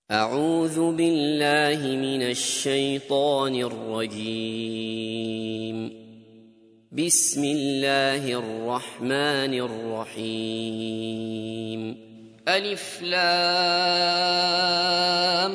أعوذ بالله من الشيطان الرجيم. بسم الله الرحمن الرحيم. ألف لام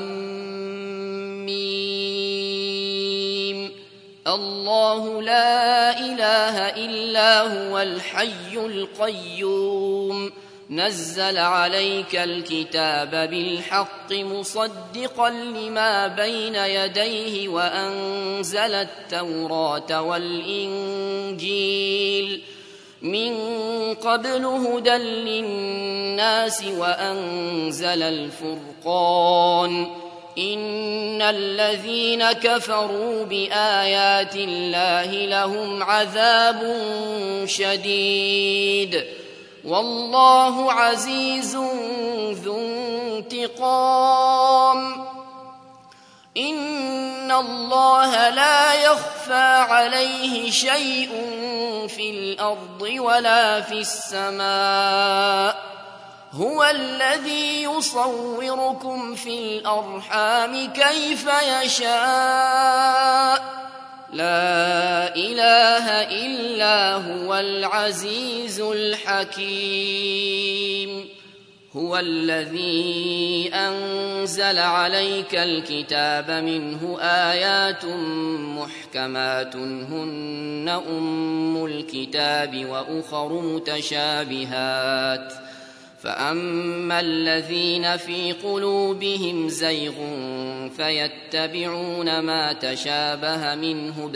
ميم. الله لا إله إلا هو الحي القيوم نزل عليك الكتاب بالحق مصدقا لما بين يديه وأنزل التوراة والإنجيل من قبل هدى للناس وأنزل الفرقان إن الذين كفروا بآيات الله لهم عذاب شديد والله عزيز ذو انتقام. إن الله لا يخفى عليه شيء في الأرض ولا في السماء هو الذي يصوركم في الأرحام كيف يشاء لا إله إلا هو العزيز الحكيم. هو الذي أنزل عليك الكتاب منه آيات محكمات هن أم الكتاب وأخر متشابهات فأما الذين في قلوبهم زيغ فيتبعون ما تشابه منه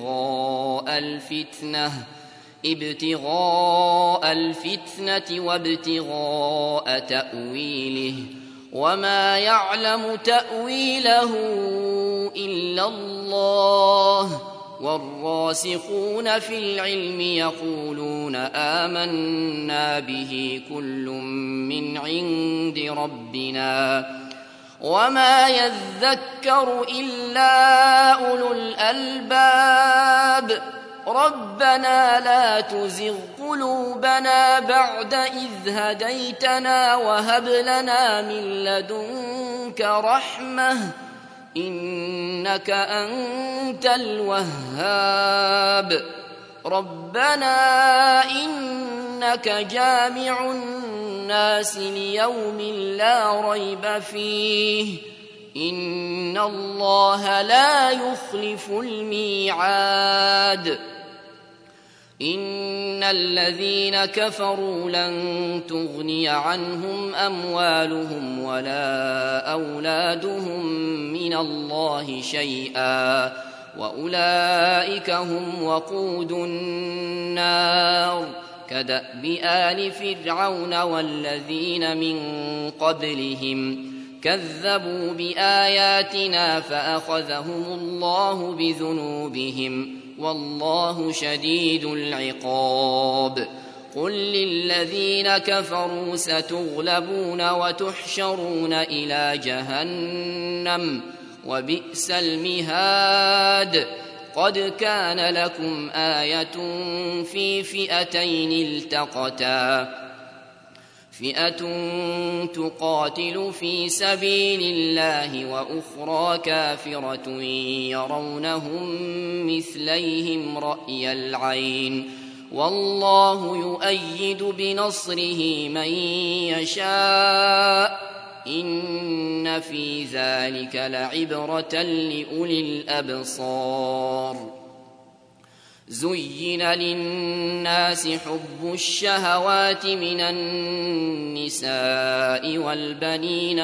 ابتغاء الفتنة وابتغاء تأويله وما يعلم تأويله إلا الله والراسخون في العلم يقولون آمنا به كل من عند ربنا وما يذكر إلا أولو الألباب. ربنا لا تزغ قلوبنا بعد إذ هديتنا وهب لنا من لدنك رحمة إنك أنت الوهاب. ربنا إنك جامع الناس ليوم لا ريب فيه إن الله لا يخلف الميعاد. إن الذين كفروا لن تغني عنهم أموالهم ولا أولادهم من الله شيئا وأولئك هم وقود النار كدأب آل فرعون والذين من قبلهم كذبوا بآياتنا فأخذهم الله بذنوبهم والله شديد العقاب. قل للذين كفروا ستغلبون وتحشرون إلى جهنم وبئس المهاد. قد كان لكم آية في فئتين التقتا فئة تقاتل في سبيل الله وأخرى كافرة يرونهم مثليهم رأي العين والله يؤيد بنصره من يشاء إن في ذلك لعبرة لأولي الأبصار. زين للناس حب الشهوات من النساء والبنين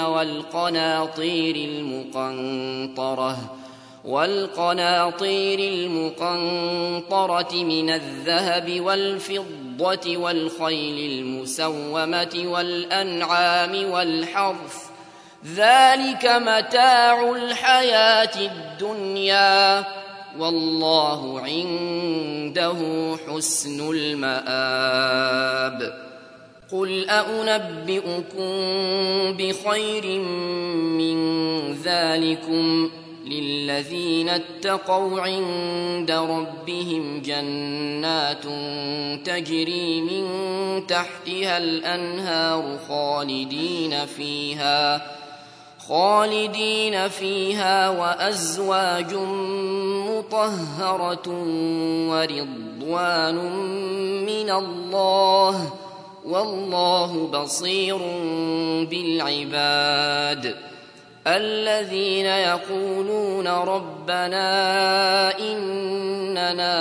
والقناطير المقنطرة من الذهب والفضة والخيل المسومة والأنعام والحرث ذلك متاع الحياة الدنيا والله عنده حسن المآب. قل أنبئكم بخير من ذلكم للذين اتقوا عند ربهم جنات تجري من خالدين فيها وأزواج مطهرة ورضوان من الله والله بصير بالعباد الذين يقولون ربنا إننا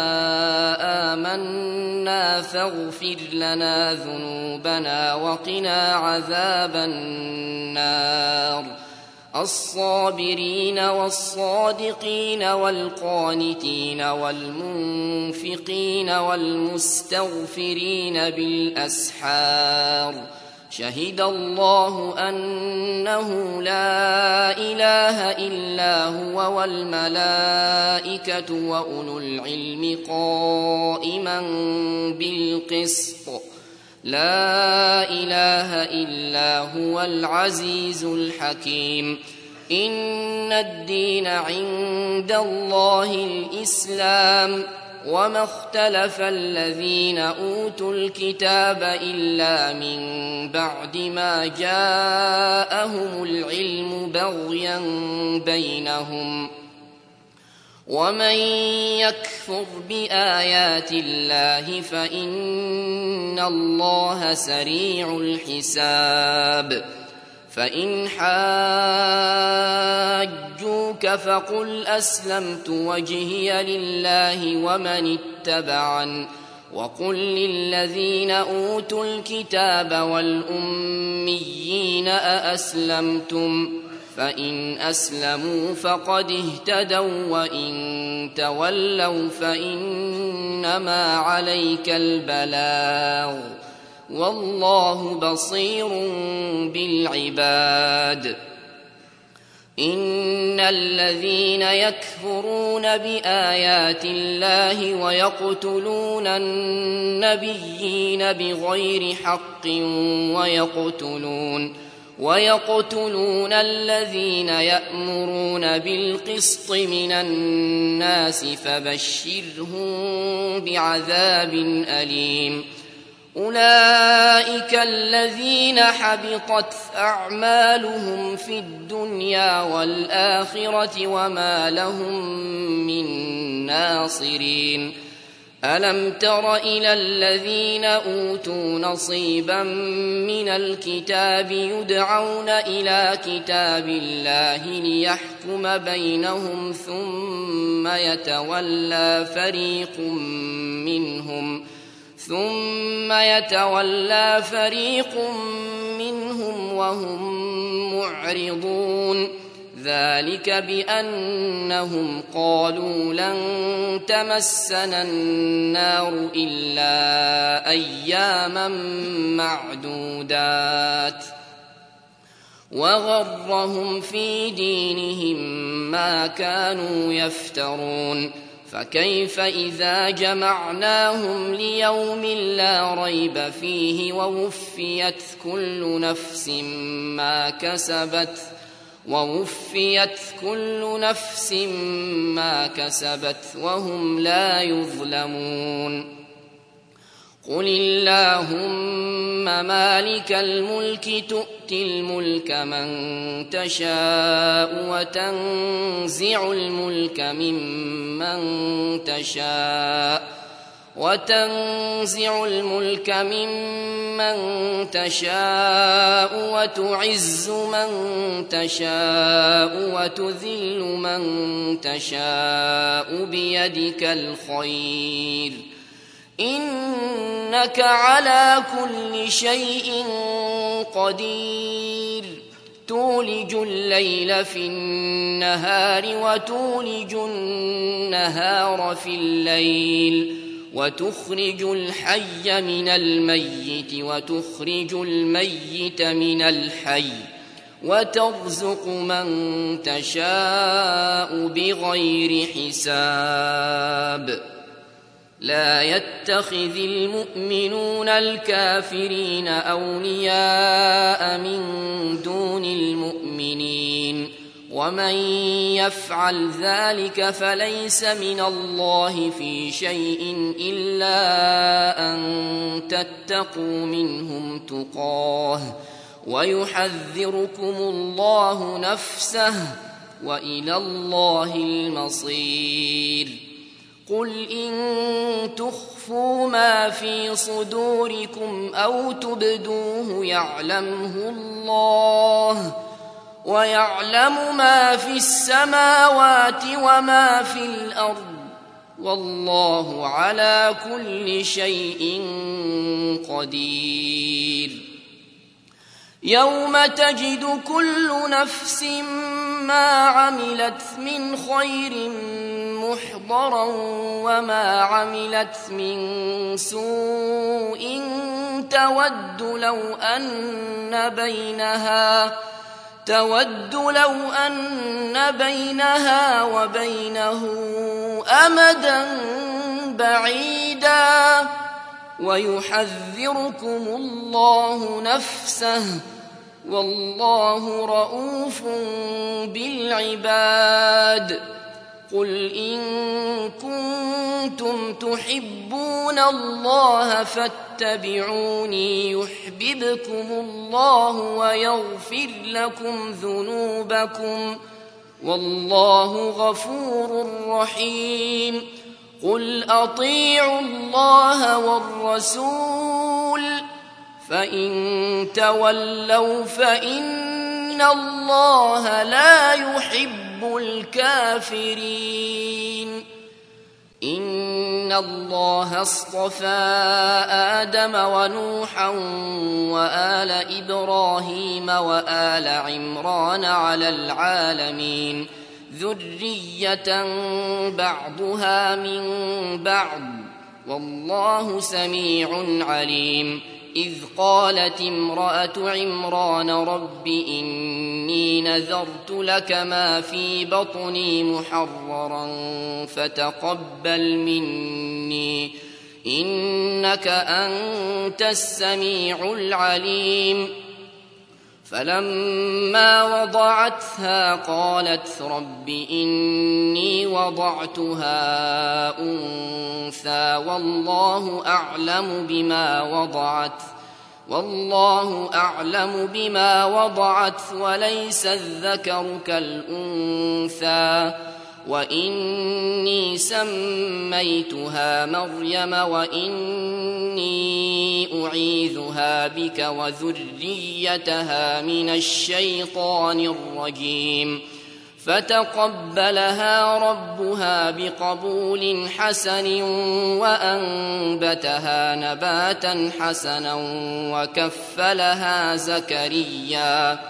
آمنا فاغفر لنا ذنوبنا وقنا عذاب النار الصابرين والصادقين والقانتين والمنفقين والمستغفرين بالأسحار شهد الله أنه لا إله إلا هو والملائكة وأولو العلم قائما بالقسط لا إله إلا هو العزيز الحكيم إن الدين عند الله الإسلام وما اختلف الذين أوتوا الكتاب إلا من بعد ما جاءهم العلم بغيا بينهم ومن يكفر بآيات الله فإن الله سريع الحساب فإن حاجوك فقل أسلمت وجهي لله ومن اتبعن وقل للذين أوتوا الكتاب والأميين أأسلمتم فإن أسلموا فقد اهتدوا وإن تولوا فإنما عليك البلاغ والله بصير بالعباد إن الذين يكفرون بآيات الله ويقتلون النبيين بغير حق ويقتلون الذين يأمرون بالقسط من الناس فبشرهم بعذاب أليم أولئك الذين حبطت أعمالهم في الدنيا والآخرة وما لهم من ناصرين ألم تر إلى الذين أوتوا نصيبا من الكتاب يدعون إلى كتاب الله ليحكم بينهم ثم يتولى فريق منهم وهم معرضون ذلك بأنهم قالوا لن تمسنا النار إلا أياما معدودات وغرهم في دينهم ما كانوا يفترون فكيف إذا جمعناهم ليوم لا ريب فيه ووفيت كل نفس ما كسبت وهم لا يظلمون قل اللهم مالك الملك تؤتي الملك من تشاء وتنزع الملك ممن تشاء وتعز من تشاء وتذل من تشاء بيدك الخير إنك على كل شيء قدير تولج الليل في النهار وتولج النهار في الليل وتخرج الحي من الميت وتخرج الميت من الحي وترزق من تشاء بغير حساب لا يتخذ المؤمنون الكافرين أولياء من دون المؤمنين ومن يفعل ذلك فليس من الله في شيء إلا أن تتقوا منهم تقاه ويحذركم الله نفسه وإلى الله المصير. قل إن تخفوا ما في صدوركم أو تبدوه يعلمه الله، ويعلم ما في السماوات وما في الأرض، والله على كل شيء قدير. يوم تجد كل نفس ما عملت من خير محضرا وما عملت من سوء تود لو أن بينها وبينه أمدا بعيدا، ويحذركم الله نفسه والله رءوف بالعباد. قل إن كنتم تحبون الله فاتبعوني يحببكم الله ويغفر لكم ذنوبكم، والله غفور رحيم. قل أطيعوا الله والرسول فإن تولوا فإن الله لا يحب الكافرين. إن الله اصطفى آدم ونوحا وآل إبراهيم وآل عمران على العالمين ذرية بعضها من بعض، والله سميع عليم. إذ قالت امرأة عمران رب إني نذرت لك ما في بطني محررا فتقبل مني إنك أنت السميع العليم. فلما وضعتها قالت رب إني وضعتها أنثى والله أعلم بما وضعت وليس الذكر كالأنثى، وإني سميتها مريم وإني أعيذها بك وذريتها من الشيطان الرجيم. فتقبلها ربها بقبول حسن وأنبتها نباتا حسنا وكفلها زكريا.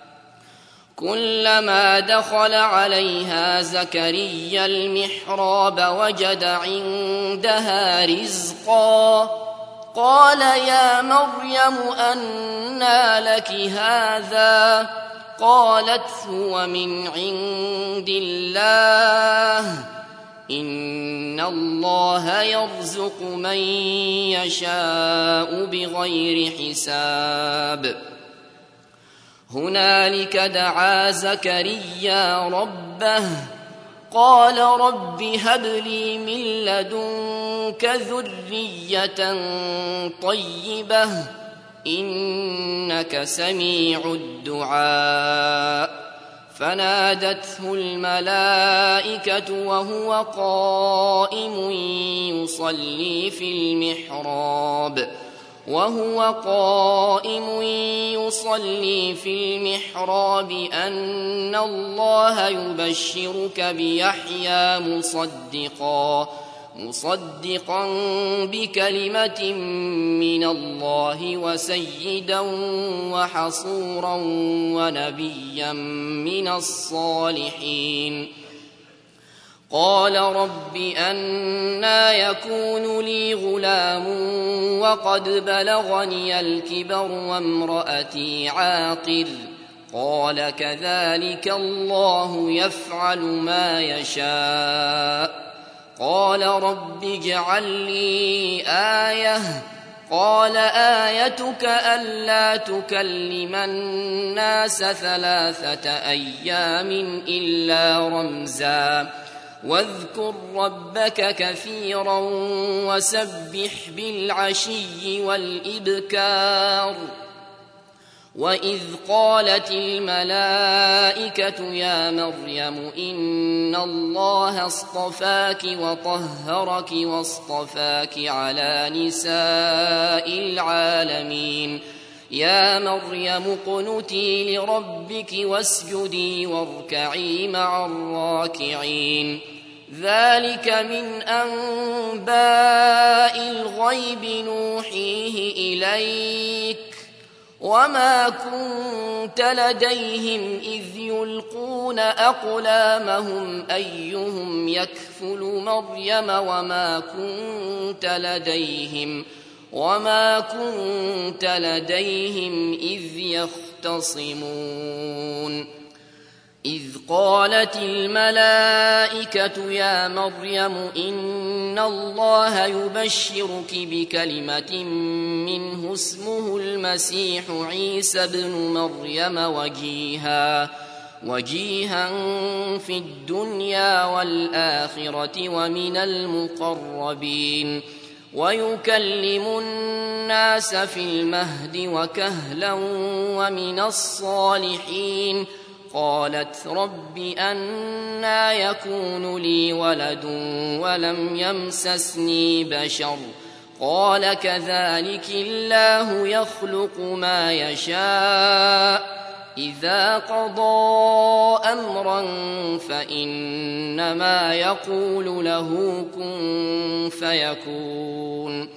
كلما دخل عليها زكريا المحراب وجد عندها رزقا قال يا مريم أنى لك هذا؟ قالت هو من عند الله إن الله يرزق من يشاء بغير حساب. هنالك دعا زكريا ربه قال رب هب لي من لدنك ذرية طيبة إنك سميع الدعاء. فنادته الملائكة وهو قائم يصلي في المحراب أن الله يبشرك بيحيى مصدقا بكلمة من الله وسيدا وحصورا ونبيا من الصالحين. قال رب أنى يكون لي غلام وقد بلغني الكبر وامرأتي عاقر؟ قال كذلك الله يفعل ما يشاء. قال رب اجعل لي آية. قال آيتك ألا تكلم الناس 3 أيام إلا رمزا واذكر ربك كثيرا وسبح بالعشي والإبكار وإذ قالت الملائكة يا مريم إن الله اصطفاك وطهرك واصطفاك على نساء العالمين يا مريم اقنتي لربك واسجدي واركعي مع الراكعين ذلك من أنباء الغيب نوحيه إليك وما كنت لديهم إذ يلقون أقلامهم أيهم يكفل مريم وما كنت لديهم إذ يختصمون إذ قالت الملائكة يا مريم إن الله يبشرك بكلمة منه اسمه المسيح عيسى ابن مريم وجيها في الدنيا والآخرة ومن المقربين ويكلم الناس في المهد وكهلا ومن الصالحين قالت رب أنى يكون لي ولد ولم يمسسني بشر قال كذلك الله يخلق ما يشاء إذا قضى أمرا فإنما يقول له كن فيكون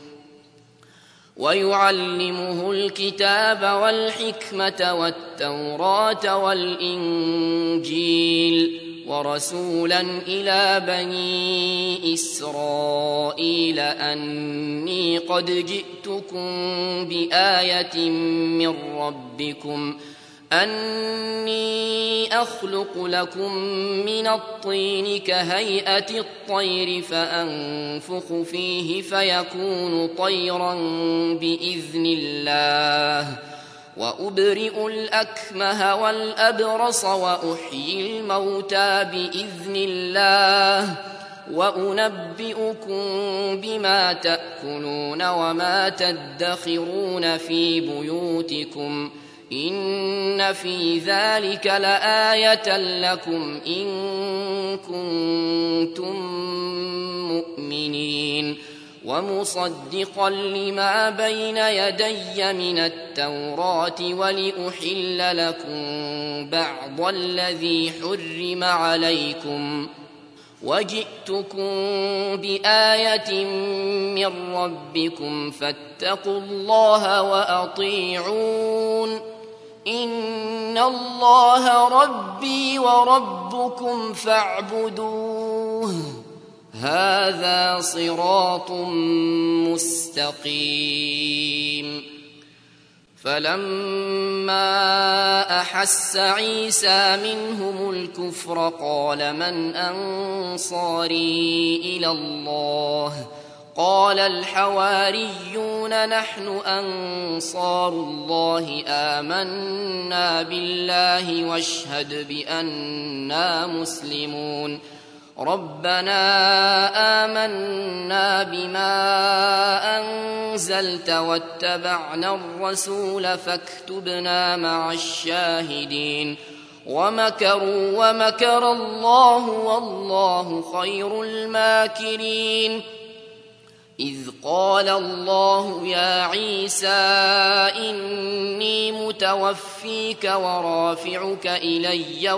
ويعلمه الكتاب والحكمة والتوراة والإنجيل ورسولا إلى بني إسرائيل أني قد جئتكم بآية من ربكم أني أخلق لكم من الطين كهيئة الطير فأنفخ فيه فيكون طيرا بإذن الله وأبرئ الأكمه والأبرص وأحيي الموتى بإذن الله وأنبئكم بما تأكلون وما تدخرون في بيوتكم إن في ذلك لآية لكم إن كنتم مؤمنين ومصدقا لما بين يدي من التوراة ولأحل لكم بعض الذي حرم عليكم وجئتكم بآية من ربكم فاتقوا الله وأطيعون إن الله ربي وربكم فاعبدوه هذا صراط مستقيم فلما أحس عيسى منهم الكفر قال من أنصاري إلى الله قال الحواريون نحن أنصار الله آمنا بالله واشهد بأننا مسلمون ربنا آمنا بما أنزلت واتبعنا الرسول فاكتبنا مع الشاهدين ومكروا ومكر الله والله خير الماكرين إذ قال الله يا عيسى إني متوفيك ورافعك إلي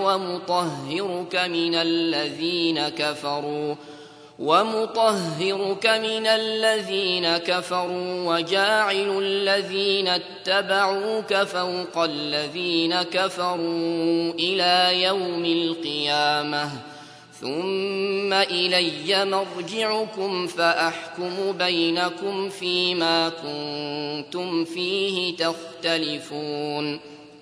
ومطهرك من الذين كفروا وجاعل الذين اتبعوك فوق الذين كفروا إلى يوم القيامة ثم إلي مرجعكم فأحكم بينكم فيما كنتم فيه تختلفون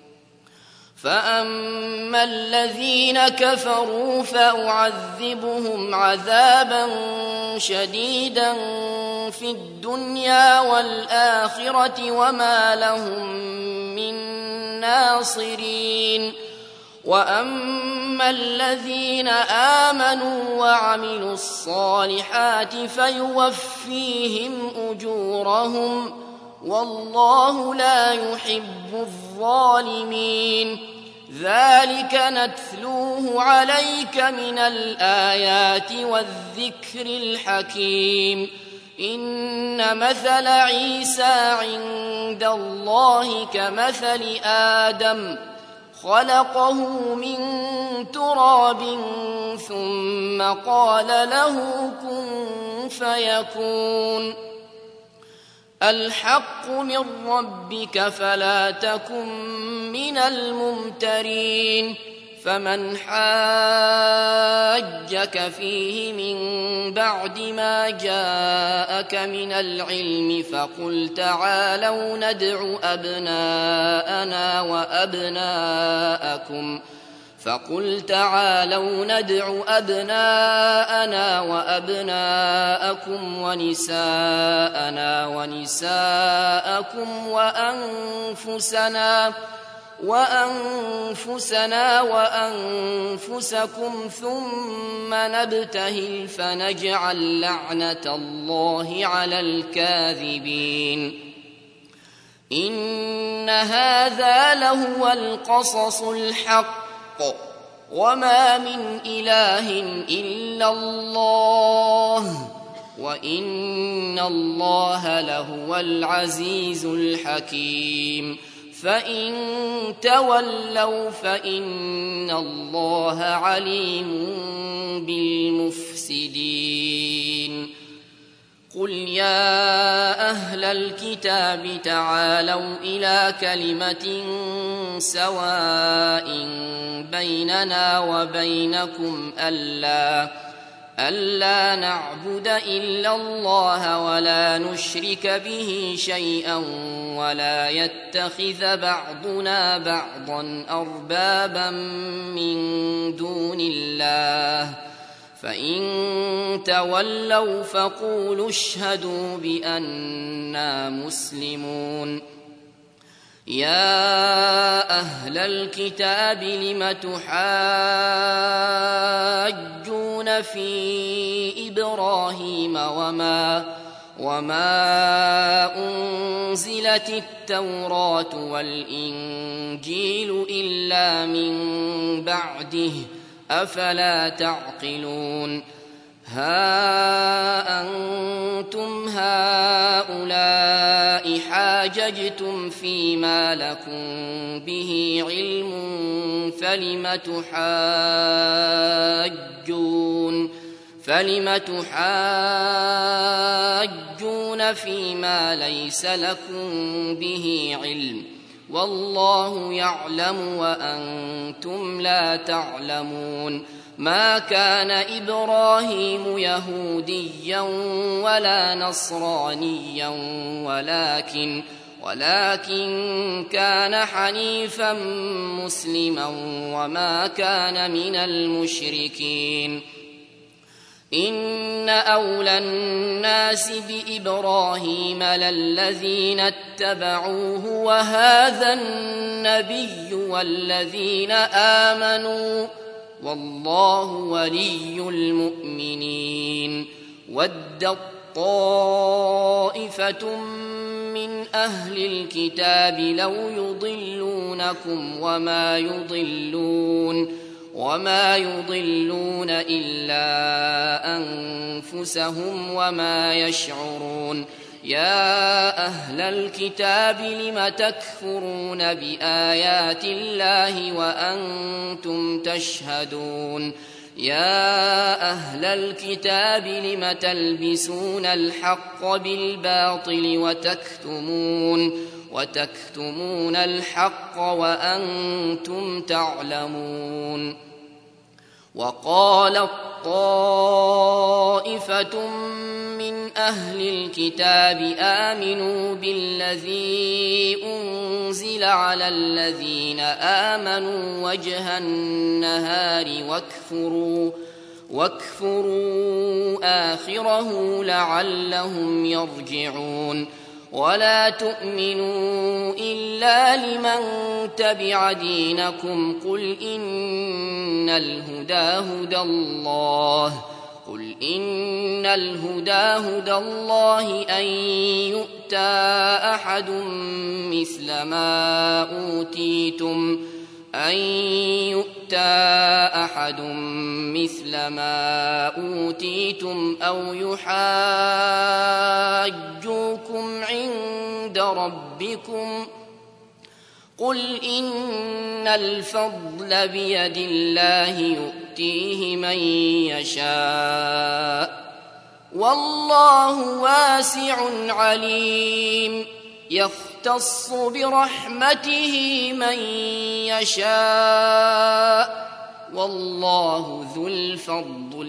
فأما الذين كفروا فأعذبهم عذابا شديدا في الدنيا والآخرة وما لهم من ناصرين وأما الذين آمنوا وعملوا الصالحات فيوفيهم أجورهم والله لا يحب الظالمين. ذلك نتلوه عليك من الآيات والذكر الحكيم. إن مثل عيسى عند الله كمثل آدم خلقه من تراب ثم قال له كن فيكون. الحق من ربك فلا تكن من الممترين. فمن حاجك فيه من بعد ما جاءك من العلم فقل تعالوا ندع أبناءنا وأبناءكم ونساءنا ونساءكم وأنفسنا وأنفسكم ثم نبتهل فنجعل لعنة الله على الكاذبين. إن هذا لهو القصص الحق وما من إله إلا الله وإن الله لهو العزيز الحكيم. فإن تولوا فإن الله عليم بالمفسدين. قل يا أهل الكتاب تعالوا إلى كلمة سواء بيننا وبينكم ألا نعبد إلا الله ولا نشرك به شيئا ولا يتخذ بعضنا بعضا أربابا من دون الله. فإن تولوا فقولوا اشهدوا بأننا مسلمون. يا أهل الكتاب لم تحاجون في إبراهيم وما أنزلت التوراة والإنجيل إلا من بعده أفلا تعقلون. ها أنتم هؤلاء حاججتم فيما لكم به علم فلم تحاجون فيما ليس لكم به علم والله يعلم وأنتم لا تعلمون. ما كان إبراهيم يهوديا ولا نصرانيا ولكن كان حنيفا مسلما وما كان من المشركين. إن أولى الناس بإبراهيم للذين اتبعوه وهذا النبي والذين آمنوا والله ولي المؤمنين. ودت طائفة من أهل الكتاب لو يضلونكم وما يضلون إلا أنفسهم وما يشعرون. يا أهل الكتاب لم تكفرون بآيات الله وأنتم تشهدون. يا أهل الكتاب لم تلبسون الحق بالباطل وتكتمون الحق وأنتم تعلمون. وقالت طائفة من أهل الكتاب آمنوا بالذي أنزل على الذين آمنوا وجه النهار واكفروا آخره لعلهم يرجعون. ولا تؤمنوا إلا لمن تبع دينكم قل إن الهدى هدى الله قل إن الهدى هدى الله أن يؤتى أحد مثل ما أوتيتم أو يحاجوكم عند ربكم قل إن الفضل بيد الله يؤتيه من يشاء والله واسع عليم يختص برحمته من يشاء والله ذو الفضل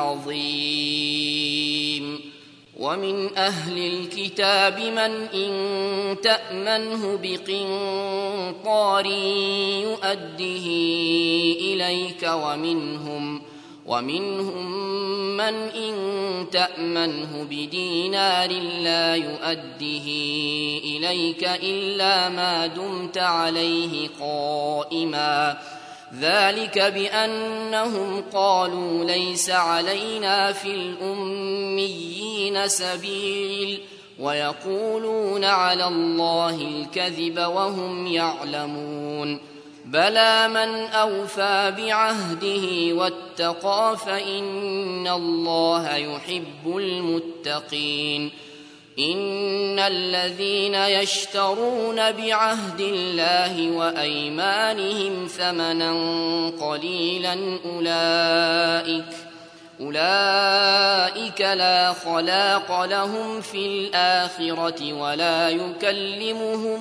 العظيم ومن أهل الكتاب من إن تأمنه بقنطار يؤده إليك ومنهم من إن تأمنه بدينار لا يؤده إليك إلا ما دمت عليه قائما ذلك بأنهم قالوا ليس علينا في الأميين سبيل ويقولون على الله الكذب وهم يعلمون بلى من أوفى بعهده واتقى فإن الله يحب المتقين إن الذين يشترون بعهد الله وأيمانهم ثمنا قليلا أولئك لا خلاق لهم في الآخرة ولا يكلمهم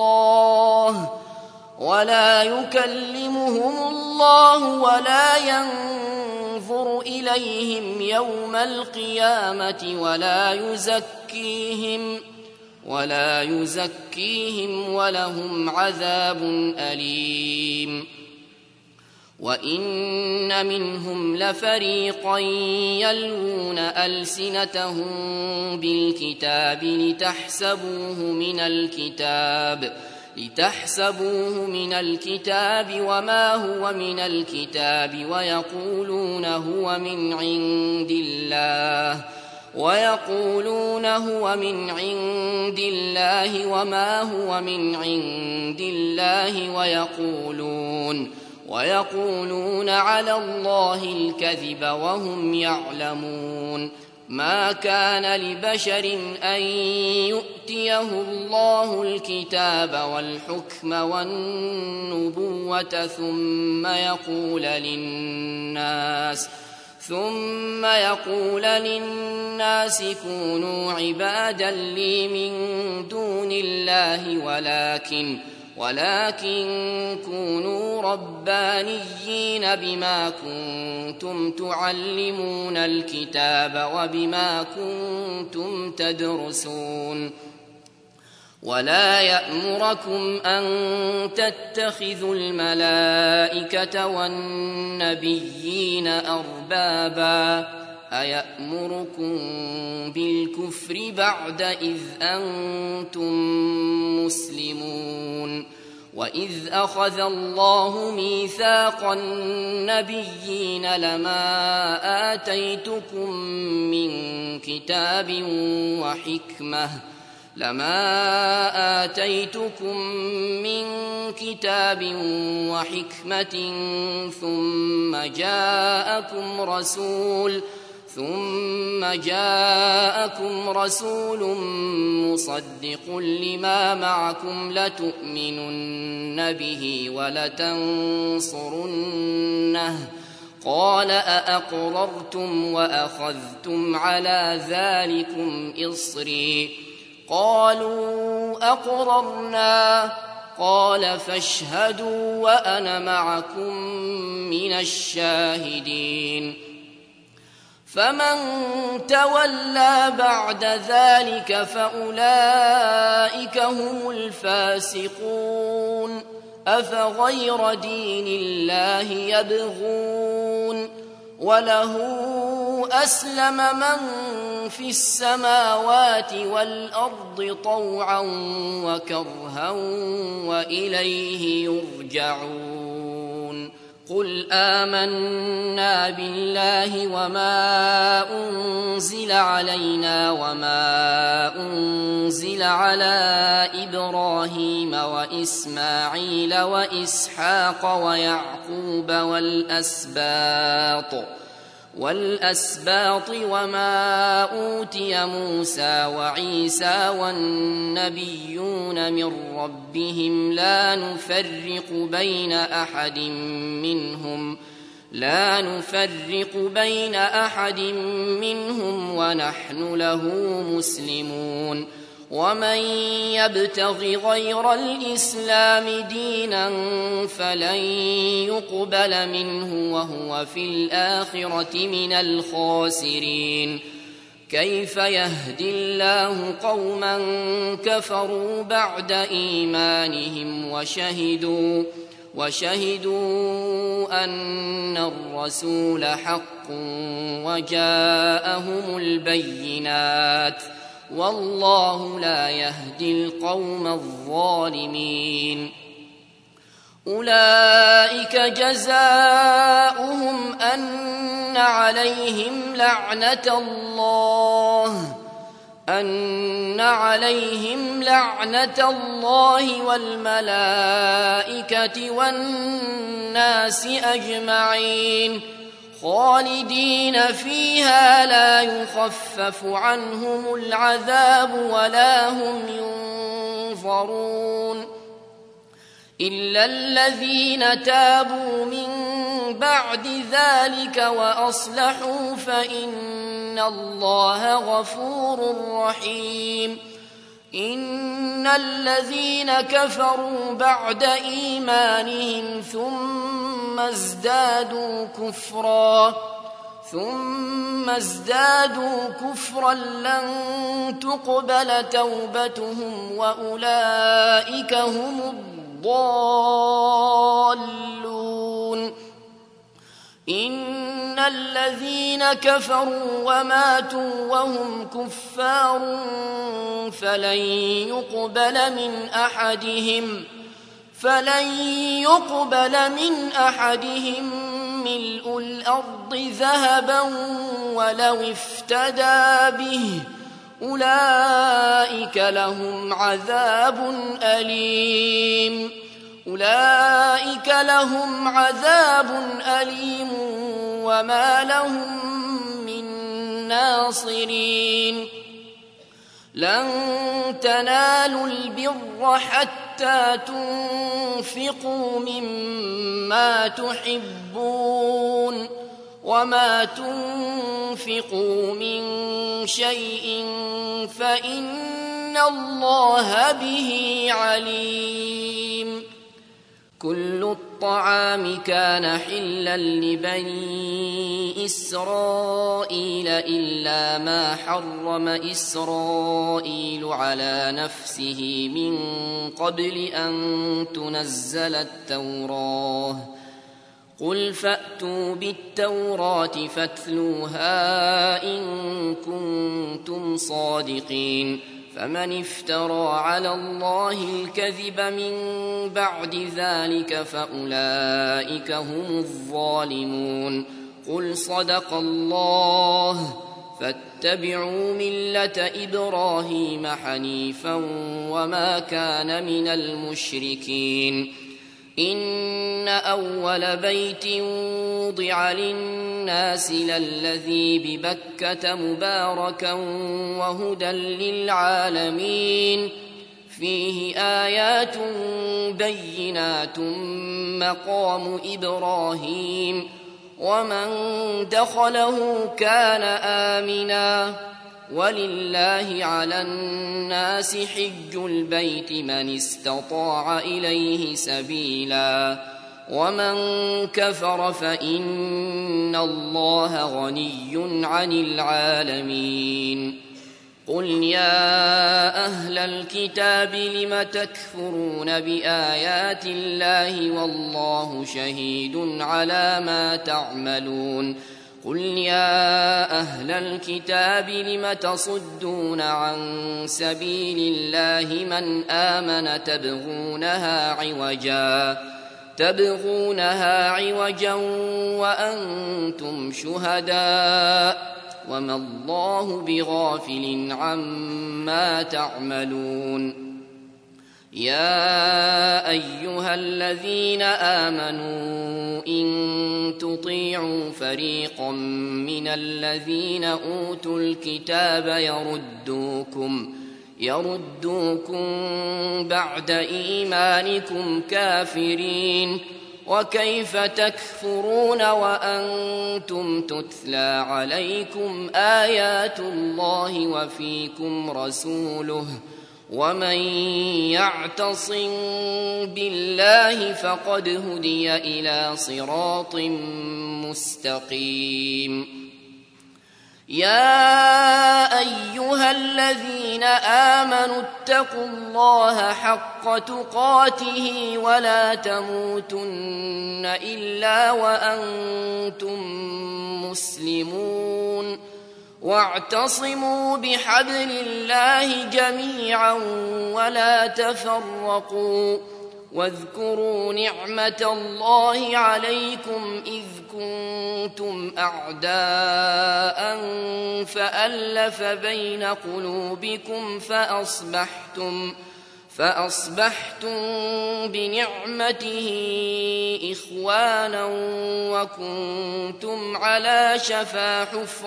الله ولا ينظر إليهم يوم القيامة ولا يزكيهم ولهم عذاب أليم وإن منهم لفريقا يلوون ألسنتهم بالكتاب لتحسبوه من الكتاب وما هو من الكتاب ويقولون هو من عند الله وما هو من عند الله ويقولون على الله الكذب وهم يعلمون ما كان لبشر أن يؤتيه الله الكتاب والحكم والنبوة ثم يقول للناس كونوا عبادا لي من دون الله ولكن كونوا ربانيين بما كنتم تعلمون الكتاب وبما كنتم تدرسون ولا يأمركم أن تتخذوا الملائكة والنبيين أربابا أيأمركم بالكفر بعد إذ أنتم مسلمون وإذ أخذ الله ميثاق النبيين لما آتيتكم من كتاب وحكمة ثم جاءكم رسول مصدق لما معكم لتؤمنن به ولتنصرنه قال أأقررتم وأخذتم على ذلكم إصري قالوا أقررنا قال فاشهدوا وأنا معكم من الشاهدين فمن تولى بعد ذلك فأولئك هم الفاسقون أفغير دين الله يبغون وله أسلم من في السماوات والأرض طوعا وكرها وإليه يرجعون قل آمنا بالله وما أنزل علينا وما أنزل على إبراهيم وإسماعيل وإسحاق ويعقوب والأسباط وما أوتي موسى وعيسى والنبيون من ربهم لا نفرق بين أحد منهم ونحن له مسلمون ومن يبتغ غير الإسلام دينا فلن يقبل منه وهو في الآخرة من الخاسرين كيف يهدي الله قوما كفروا بعد إيمانهم وشهدوا أن الرسول حق وجاءهم البينات والله لا يهدي القوم الظالمين أولئك جزاؤهم أن عليهم لعنة الله والملائكة والناس أجمعين خالدين فيها لا يخفف عنهم العذاب ولا هم ينظرون إلا الذين تابوا من بعد ذلك وأصلحوا فإن الله غفور رحيم إن الذين كفروا بعد إيمانهم ثم ازدادوا كفرا لن تقبل توبتهم وأولئك هم الضالون إن الذين كفروا وماتوا وهم كفار فلن يقبل من أحدهم ملء الأرض ذهبا ولو افتدى به أولئك لهم عذاب أليم وما لهم من ناصرين لن تنالوا البر حتى تنفقوا مما تحبون وما تنفقوا من شيء فإن الله به عليم كل الطعام كان حلا لبني إسرائيل إلا ما حرم إسرائيل على نفسه من قبل أن تنزل التوراة قل فأتوا بالتوراة فاتلوها إن كنتم صادقين فمن افترى على الله الكذب من بعد ذلك فأولئك هم الظالمون قل صدق الله فاتبعوا ملة إبراهيم حنيفا وما كان من المشركين إن أول بيت وضع للناس للذي ببكة مباركا وهدى للعالمين فيه آيات بينات مقام إبراهيم ومن دخله كان آمنا ولله على الناس حج البيت من استطاع إليه سبيلا ومن كفر فإن الله غني عن العالمين قل يا أهل الكتاب لم تكفرون بآيات الله والله شهيد على ما تعملون قل يا أهل الكتاب لم تصدون عن سبيل الله من آمن تبغونها عوجا وأنتم شهداء وما الله بغافل عما تعملون. يا أيها الذين آمنوا إن تطيعوا فريقا من الذين أوتوا الكتاب يردوكم بعد إيمانكم كافرين، وكيف تكفرون وأنتم تتلى عليكم آيات الله وفيكم رسوله، ومن يعتصم بالله فقد هدي إلى صراط مستقيم. يا أيها الذين آمنوا اتقوا الله حق تقاته ولا تموتن إلا وأنتم مسلمون، واعتصموا بحبل الله جميعا ولا تفرقوا، واذكروا نعمة الله عليكم إذ كنتم أعداء فألف بين قلوبكم فأصبحتم بنعمته إخوانا وكنتم على شفا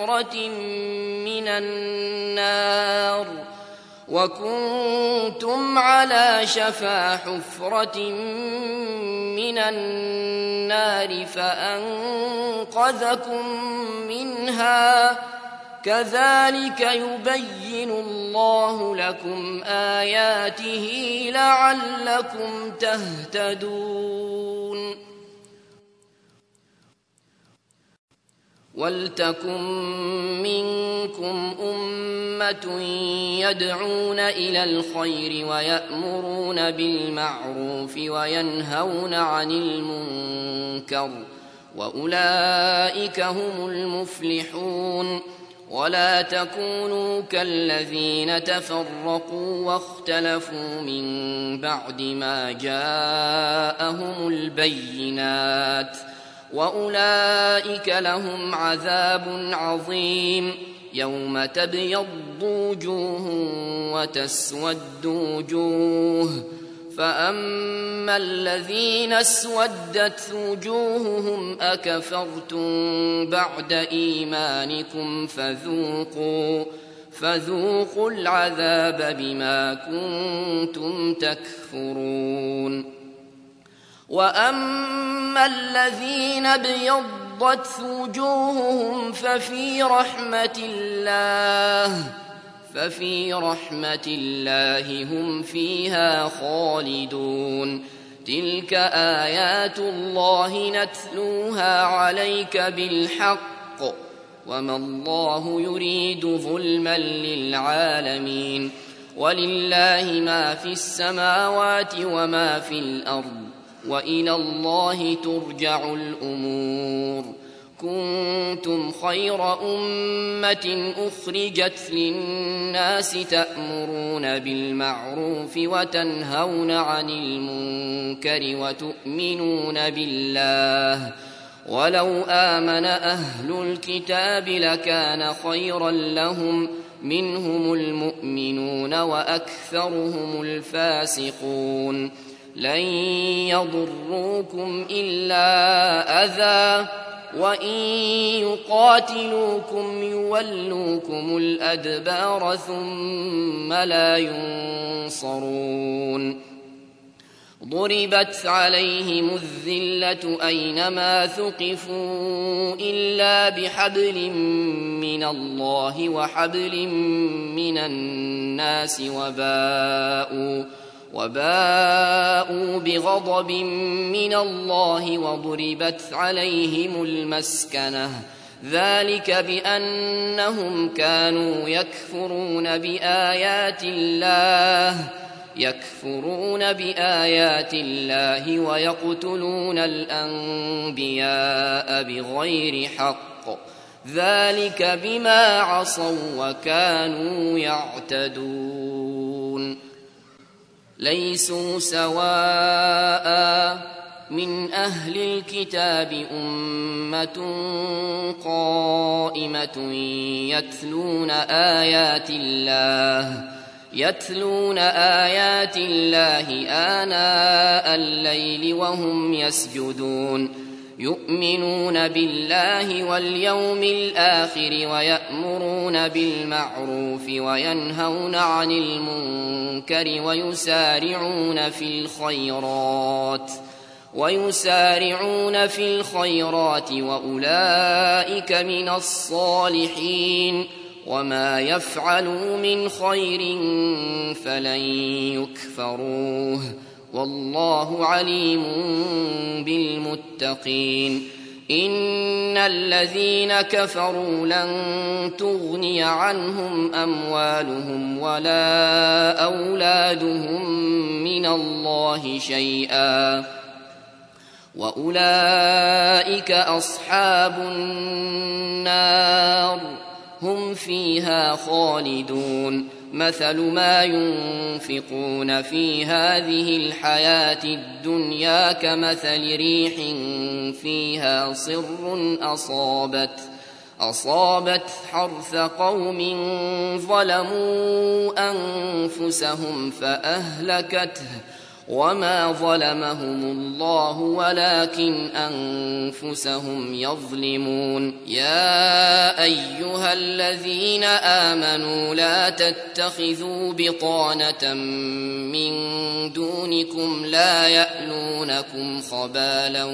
حفرة من النار فأنقذكم منها، كذلك يبين الله لكم آياته لعلكم تهتدون. ولتكن منكم أمة يدعون إلى الخير ويأمرون بالمعروف وينهون عن المنكر، وأولئك هم المفلحون. ولا تكونوا كالذين تفرقوا واختلفوا من بعد ما جاءهم البينات، وأولئك لهم عذاب عظيم. يوم تبيض وجوه وتسود وجوه، فأما الذين اسودت وجوههم أكفرتم بعد إيمانكم فذوقوا العذاب بما كنتم تكفرون. وأما الذين ابيضت وجوههم ففي رحمة الله هم فيها خالدون. تلك آيات الله نتلوها عليك بالحق، وما الله يريد ظلما للعالمين. ولله ما في السماوات وما في الأرض، وإلى الله ترجع الأمور. كنتم خير أمة أخرجت للناس تأمرون بالمعروف وتنهون عن المنكر وتؤمنون بالله، ولو آمن أهل الكتاب لكان خيرا لهم، منهم المؤمنون وأكثرهم الفاسقون. لن يضروكم إلا أذى، وإن يقاتلوكم يولوكم الأدبار ثم لا ينصرون. ضربت عليهم الذلة أينما ثقفوا إلا بحبل من الله وحبل من الناس، وباءوا بغضب من الله وضربت عليهم المسكنة، ذلك بأنهم كانوا يكفرون بآيات الله ويقتلون الأنبياء بغير حق، ذلك بما عصوا وكانوا يعتدون. ليسوا سواء من أهل الكتاب أمة قائمة يتلون آيات الله آناء الليل وهم يسجدون يؤمنون بالله واليوم الآخر ويأمرون بالمعروف وينهون عن المنكر ويسارعون في الخيرات وأولئك من الصالحين وما يفعلوا من خير فلن يكفروه والله عليم بالمتقين إن الذين كفروا لن تغني عنهم أموالهم ولا أولادهم من الله شيئا وأولئك أصحاب النار هم فيها خالدون مثل ما ينفقون في هذه الحياة الدنيا كمثل ريح فيها صر أصابت حرث قوم ظلموا أنفسهم فأهلكته وما ظلمهم الله ولكن أنفسهم يظلمون يا أيها الذين آمنوا لا تتخذوا بطانة من دونكم لا يألونكم خبالا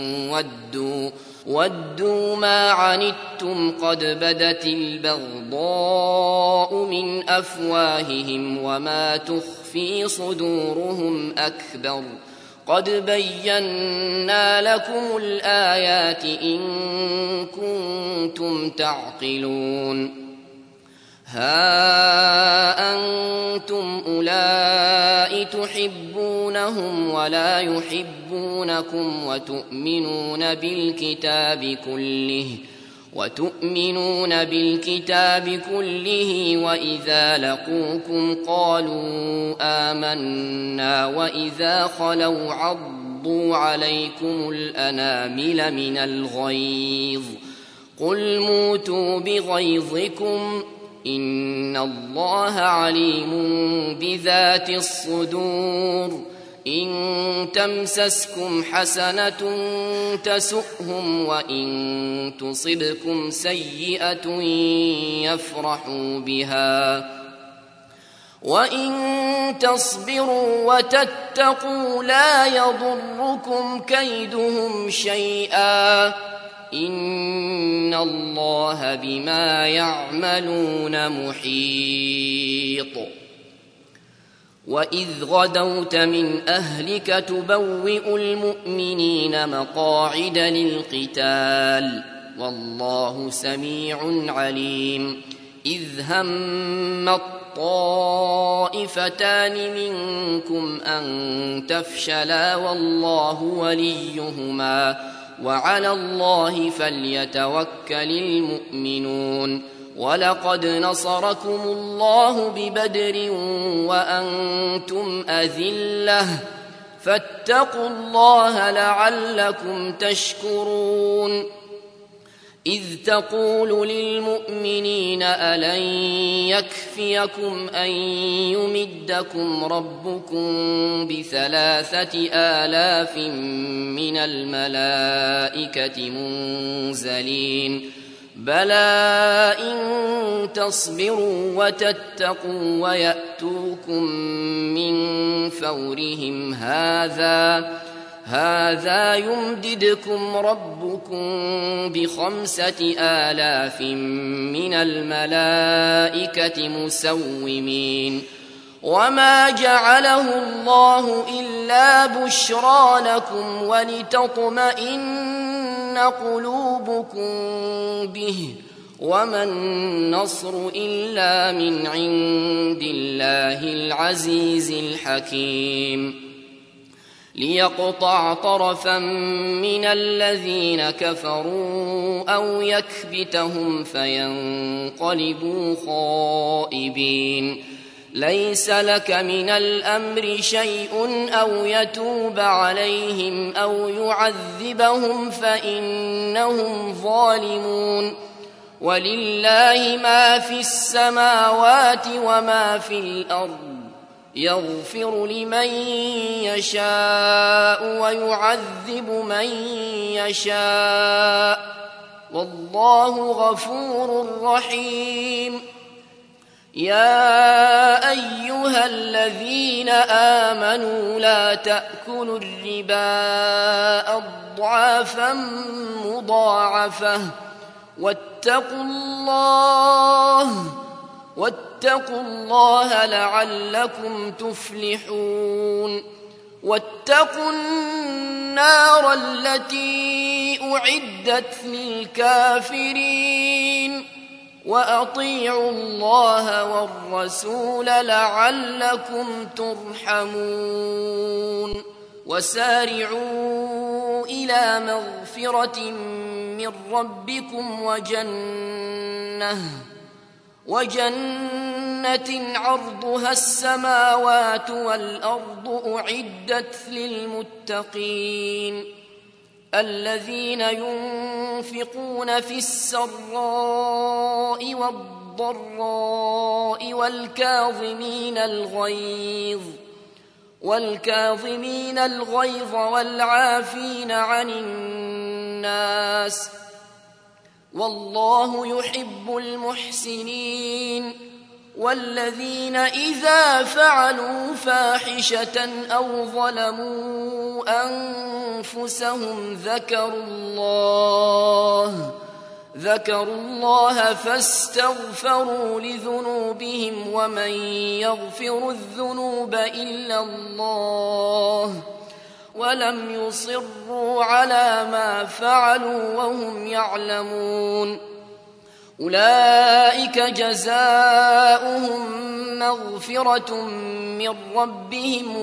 ودوا ما عنتم قد بدت البغضاء من أفواههم وما تخفي صدورهم أكبر قد بينا لكم الآيات إن كنتم تعقلون ها أنتم أولئك تحبونهم ولا يحبونكم وتؤمنون بالكتاب كله وإذا لقوكم قالوا آمنا وإذا خلوا عضوا عليكم الأنامل من الغيظ قل موتوا بغيظكم إن الله عليم بذات الصدور إن تمسسكم حسنة تسؤهم وإن تصبكم سيئة يفرحوا بها وإن تصبروا وتتقوا لا يضركم كيدهم شيئا إن الله بما يعملون محيط وإذ غدوت من أهلك تبوئ المؤمنين مقاعد للقتال والله سميع عليم إذ هم الطائفتان منكم أن تفشلا والله وليهما وعلى الله فليتوكل المؤمنون ولقد نصركم الله ببدر وأنتم أذلة فاتقوا الله لعلكم تشكرون إذ تقول للمؤمنين ألن يكفيكم أن يمدكم ربكم ب3,000 من الملائكة منزلين بلى إن تصبروا وتتقوا ويأتوكم من فورهم هذا يمددكم ربكم ب5,000 من الملائكة مسومين وما جعله الله إلا بشرى لكم ولتطمئن قلوبكم به وما النصر إلا من عند الله العزيز الحكيم ليقطع طرفا من الذين كفروا أو يكبتهم فينقلبوا خائبين ليس لك من الأمر شيء أو يتوب عليهم أو يعذبهم فإنهم ظالمون ولله ما في السماوات وما في الأرض يغفر لمن يشاء ويعذب من يشاء والله غفور رحيم يا أيها الذين آمنوا لا تأكلوا الربا أضعافا مضاعفة واتقوا الله لعلكم تفلحون واتقوا النار التي أعدت للكافرين وأطيعوا الله والرسول لعلكم ترحمون وسارعوا إلى مغفرة من ربكم وجنة عرضها السماوات والأرض أعدت للمتقين الذين ينفقون في السراء والضراء والكاظمين الغيظ والعافين عن الناس والله يحب المحسنين والذين إذا فعلوا فاحشة أو ظلموا أنفسهم ذكروا الله فاستغفروا لذنوبهم ومن يغفر الذنوب إلا الله ولم يصروا على ما فعلوا وهم يعلمون أولئك جزاؤهم مغفرة من ربهم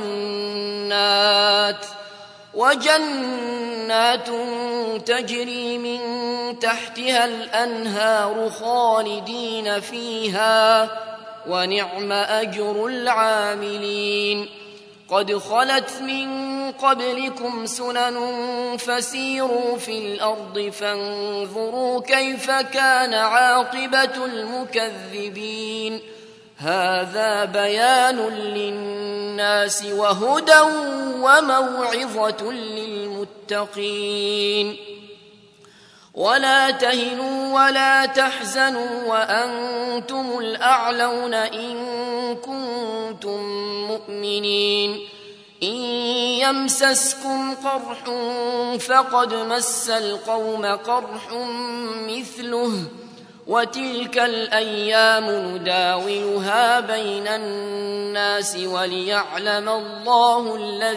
وجنات تجري من تحتها الأنهار خالدين فيها ونعم أجر العاملين قد خلت من قبلكم سنن فسيروا في الأرض فانظروا كيف كان عاقبة المكذبين هذا بيان للناس وهدى وموعظة للمتقين ولا تهنوا ولا تحزنوا وأنتم الأعلون إن كنتم مؤمنين إن يمسسكم قرح فقد مس القوم قرح مثله وتلك الأيام نداولها بين الناس وليعلم الله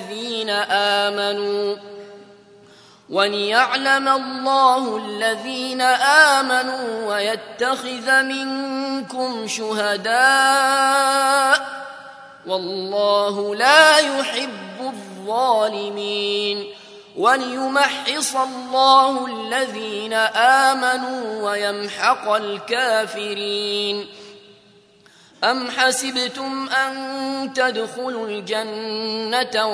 الذين آمنوا ويتخذ منكم شهداء والله لا يحب الظالمين وليمحص الله الذين آمنوا ويمحق الكافرين أم حسبتم أن تدخلوا الجنة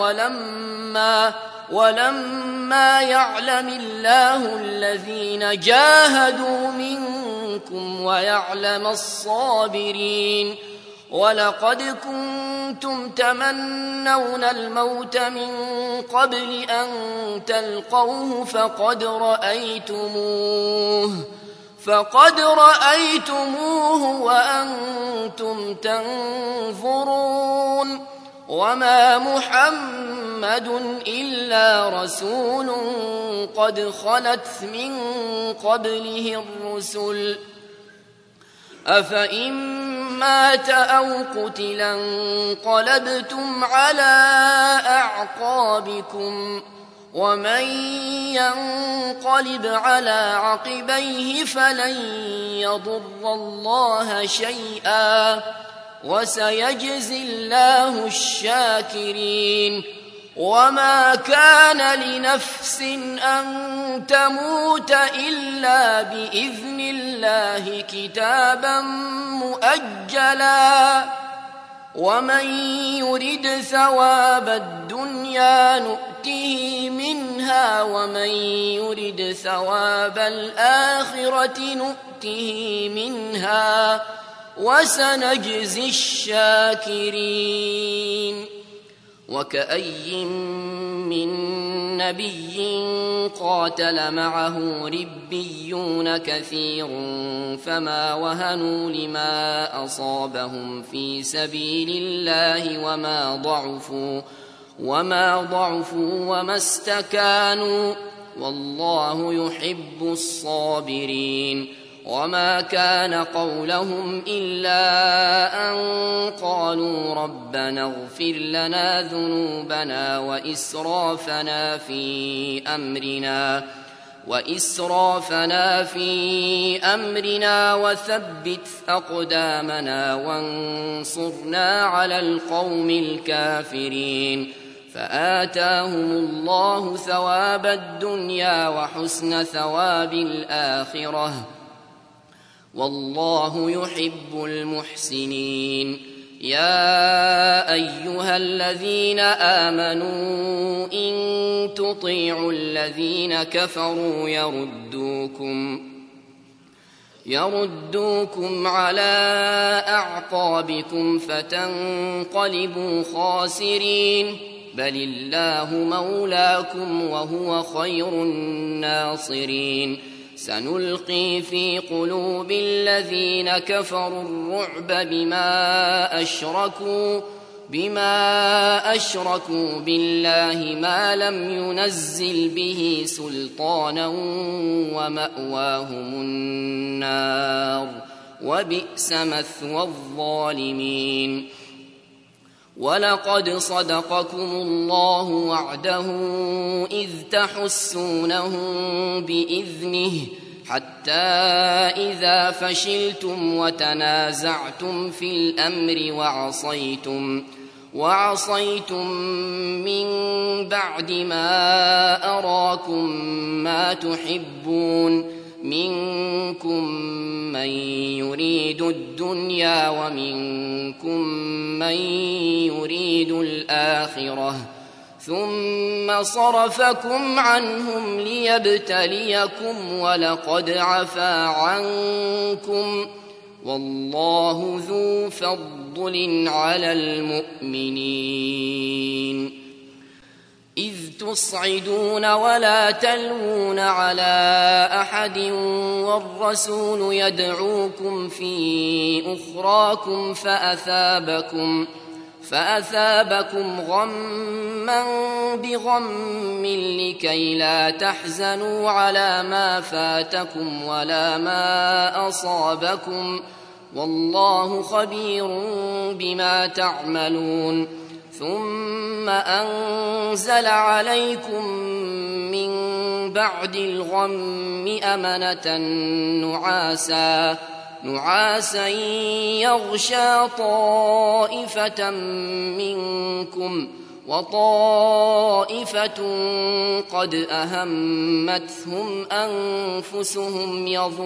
ولما يعلم الله الذين جاهدوا منكم ويعلم الصابرين ولقد كنتم تمنون الموت من قبل أن تلقوه فقد رأيتموه وأنتم تنظرون وما محمد إلا رسول قد خلت من قبله الرسل أفإن مات أو قتلا انقلبتم على أعقابكم ومن ينقلب على عقبيه فلن يضر الله شيئا وسيجزي الله الشاكرين وما كان لنفس أن تموت إلا بإذن الله كتابا مؤجلا ومن يرد ثواب الدنيا نؤته منها ومن يرد ثواب الآخرة نؤته منها وسنجزي الشاكرين. وكأي من نبي قاتل معه ربيون كثير فما وهنوا لما أصابهم في سبيل الله وما ضعفوا وما استكانوا والله يحب الصابرين. وما كان قولهم إلا أن قالوا ربنا اغفر لنا ذنوبنا وإسرافنا في أمرنا وثبت أقدامنا وانصرنا على القوم الكافرين. فآتاهم الله ثواب الدنيا وحسن ثواب الآخرة والله يحب المحسنين. يا أيها الذين آمنوا إن تطيعوا الذين كفروا يردوكم على أعقابكم فتنقلبوا خاسرين. بل الله مولاكم وهو خير الناصرين. سنلقي في قلوب الذين كفروا الرعب بما أشركوا بالله ما لم ينزل به سلطانا ومأواهم النار وبئس مثوى الظالمين. ولقد صدقكم الله وعده إذ تحسونهم بإذنه حتى إذا فشلتم وتنازعتم في الأمر وعصيتم من بعد ما أراكم ما تحبون منكم من يريد الدنيا ومنكم من يريد الآخرة ثم صرفكم عنهم ليبتليكم ولقد عفا عنكم والله ذو فضل على المؤمنين. إذ تصعدون ولا تلوون على أحد والرسول يدعوكم في أخراكم فأثابكم غما بغم لكي لا تحزنوا على ما فاتكم ولا ما أصابكم والله خبير بما تعملون. ثم أنزل عليكم من بعد الغم أمنة نعاسا يغشى طائفة منكم وطائفة قد أهمتهم أنفسهم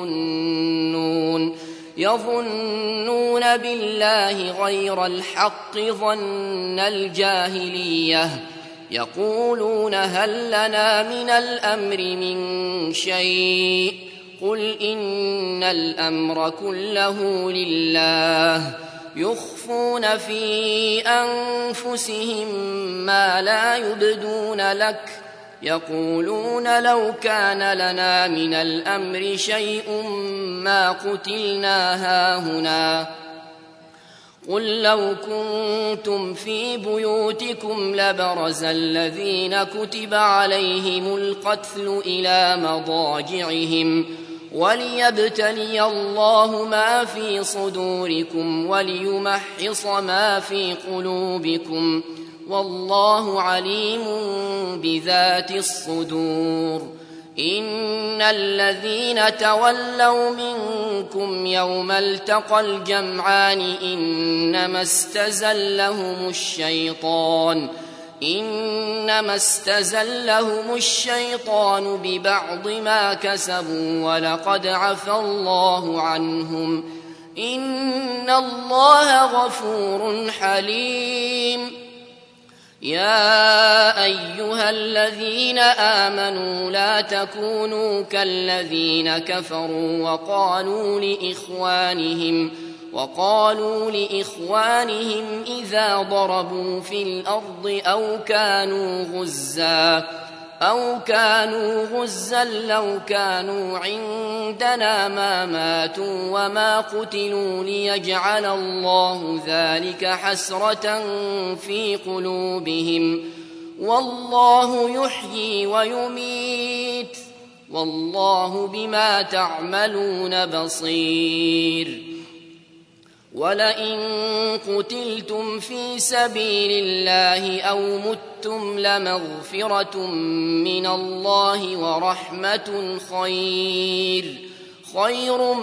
يظنون بالله غير الحق ظن الجاهلية يقولون هل لنا من الأمر من شيء قل إن الأمر كله لله يخفون في أنفسهم ما لا يبدون لك يقولون لو كان لنا من الأمر شيء ما قتلنا هاهنا قل لو كنتم في بيوتكم لبرز الذين كتب عليهم القتل إلى مضاجعهم وليبتلي الله ما في صدوركم وليمحص ما في قلوبكم والله عليم بذات الصدور. إن الذين تولوا منكم يوم التقى الجمعان إنما استزلهم الشيطان ببعض ما كسبوا ولقد عفى الله عنهم إن الله غفور حليم. يا أيها الذين آمنوا لا تكونوا كالذين كفروا وقالوا لإخوانهم إذا ضربوا في الأرض أو كانوا غزا لو كانوا عندنا ما ماتوا وما قتلوا ليجعل الله ذلك حسرة في قلوبهم، والله يحيي ويميت، والله بما تعملون بصير. ولئن قتلتم في سبيل الله أو متم لمغفرة من الله ورحمة خير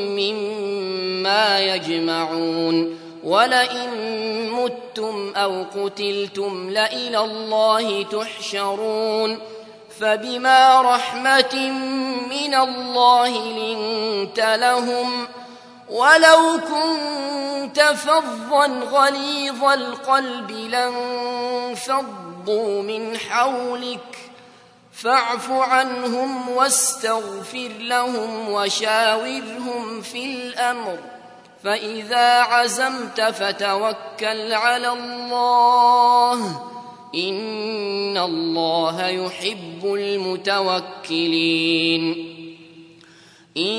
مما يجمعون. ولئن متم أو قتلتم لإلى الله تحشرون. فبما رحمة من الله لنت لهم، ولو كنت فظا غليظ القلب لانفضوا من حولك، فاعف عنهم واستغفر لهم وشاورهم في الأمر، فإذا عزمت فتوكل على الله، إن الله يحب المتوكلين. إن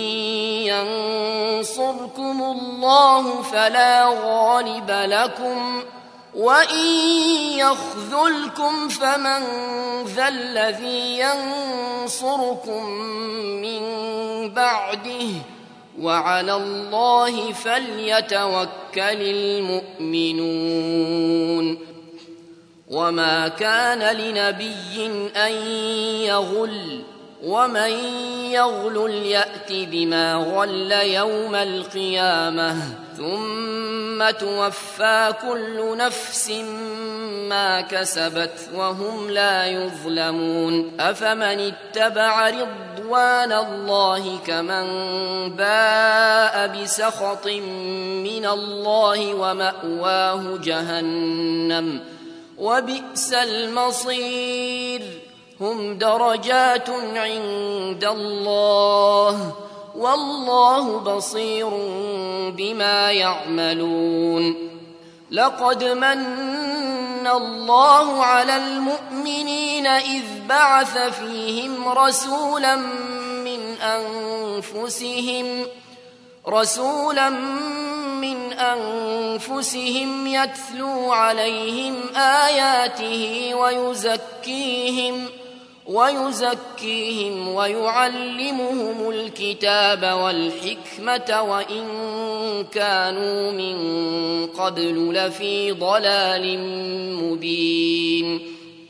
ينصركم الله فلا غالب لكم، وإن يخذلكم فمن ذا الذي ينصركم من بعده، وعلى الله فليتوكل المؤمنون. وما كان لنبي أن يغل، ومن يغلل يأت بما غل يوم القيامة، ثم توفى كل نفس ما كسبت وهم لا يظلمون. أفمن اتبع رضوان الله كمن باء بسخط من الله ومأواه جهنم وبئس المصير. هم درجات عند الله، والله بصير بما يعملون. لقد من الله على المؤمنين إذ بعث فيهم رسولا من أنفسهم يتلو عليهم آياته ويزكيهم ويعلمهم الكتاب والحكمة وإن كانوا من قبل لفي ضلال مبين.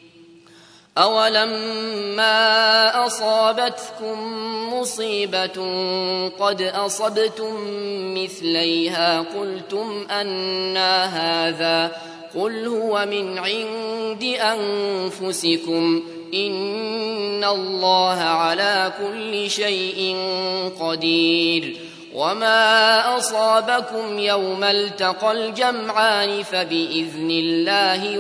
أولما أصابتكم مصيبة قد أصبتم مثليها قلتم أنى هذا، قل هو من عند أنفسكم، إن الله على كل شيء قدير. وما أصابكم يوم التقى الجمعان فبإذن الله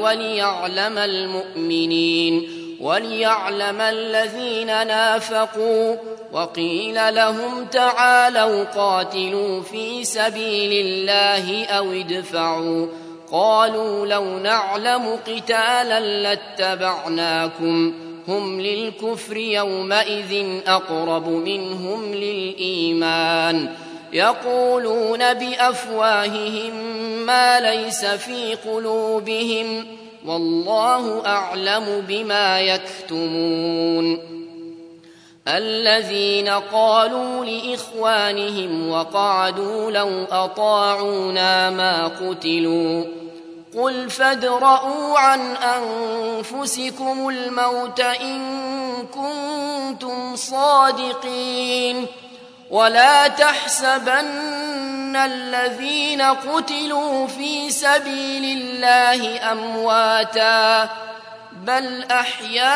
وليعلم الذين نافقوا. وقيل لهم تعالوا قاتلوا في سبيل الله أو ادفعوا، قالوا لو نعلم قتالا لاتبعناكم، هم للكفر يومئذ أقرب منهم للإيمان، يقولون بأفواههم ما ليس في قلوبهم، والله أعلم بما يكتمون. الذين قالوا لإخوانهم وقعدوا لو أطاعونا ما قتلوا، قل فادرءوا عن أنفسكم الموت إن كنتم صادقين، ولا تحسبن الذين قتلوا في سبيل الله أمواتا، بل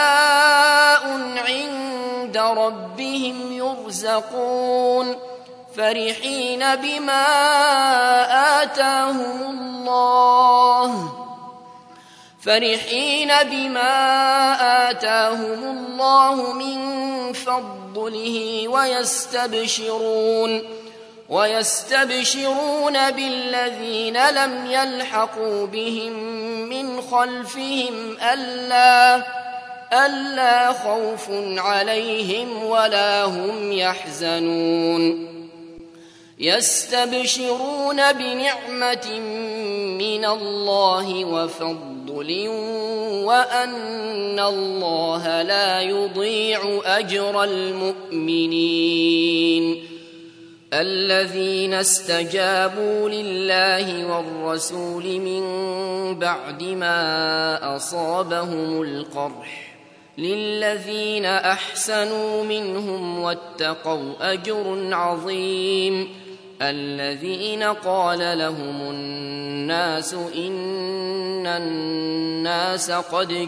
أحياء عند ربهم يرزقون، فرحين بما آتاهم الله من فضله ويستبشرون بالذين لم يلحقوا بهم من خلفهم ألا خوف عليهم ولا هم يحزنون يستبشرون بنعمة من الله وفضل وأن الله لا يضيع أجر المؤمنين الذين استجابوا لله والرسول من بعد ما أصابهم القرح للذين أحسنوا منهم واتقوا أجر عظيم الذين قال لهم الناس إن الناس قد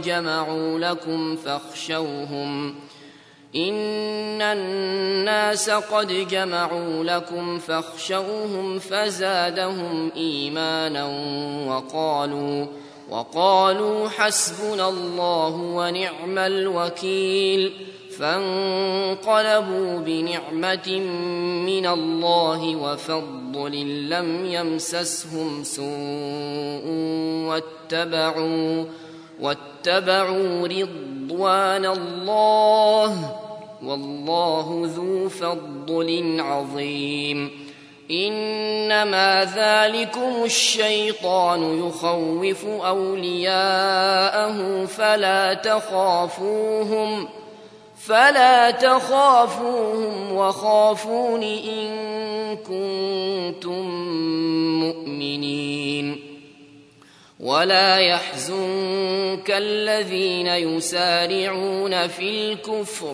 جمعوا لكم فاخشوهم فزادهم إيمانا وقالوا حسبنا الله ونعم الوكيل فانقلبوا بنعمة من الله وفضل لم يمسسهم سوء واتبعوا رضوان الله والله ذو فضل عظيم إنما ذلكم الشيطان يخوف أولياءه فلا تخافوهم وخافون إن كنتم مؤمنين ولا يحزنك الذين يسارعون في الكفر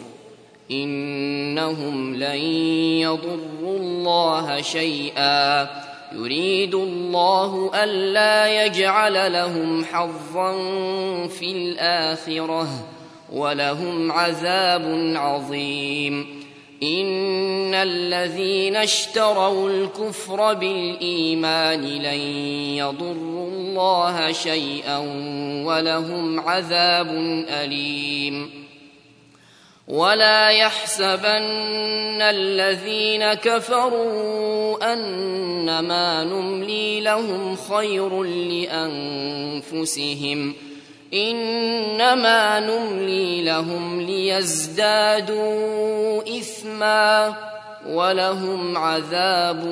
إنهم لن يضروا الله شيئا يريد الله ألا يجعل لهم حظا في الآخرة ولهم عذاب عظيم إن الذين اشتروا الكفر بالإيمان لن يضروا الله شيئا ولهم عذاب أليم ولا يحسبن الذين كفروا أنما نملي لهم خير لأنفسهم إنما نملي لهم ليزدادوا إثما ولهم عذاب